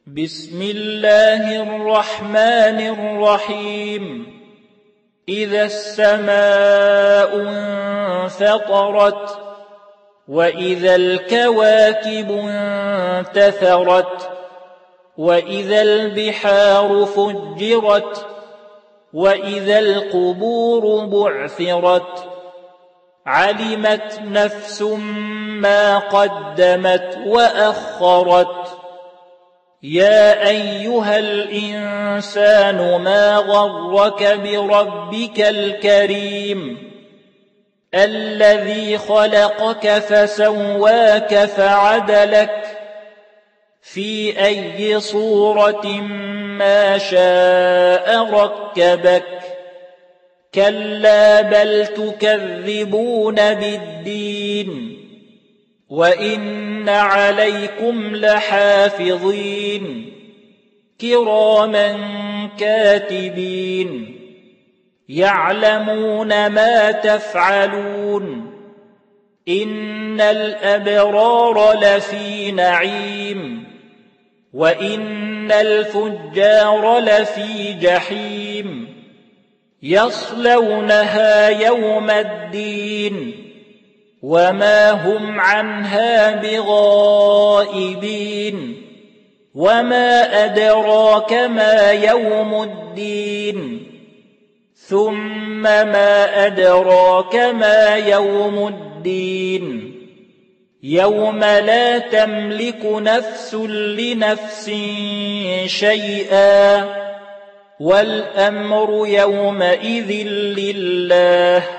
بسم الله الرحمن الرحيم إذا السماء انفطرت وإذا الكواكب انتثرت وإذا البحار فجرت وإذا القبور بعثرت علمت نفس ما قدمت وأخرت يا أيها الإنسان ما غرك بربك الكريم الذي خلقك فسواك فعدلك في أي صورة ما شاء ركبك كلا بل تكذبون بالدين وإن عليكم لحافظين كراما كاتبين يعلمون ما تفعلون إن الأبرار لفي نعيم وإن الفجار لفي جحيم يصلونها يوم الدين وما هم عنها بغائبين وما أدراك ما يوم الدين ثم ما أدراك ما يوم الدين يوم لا تملك نفس لنفس شيئا والأمر يومئذ لله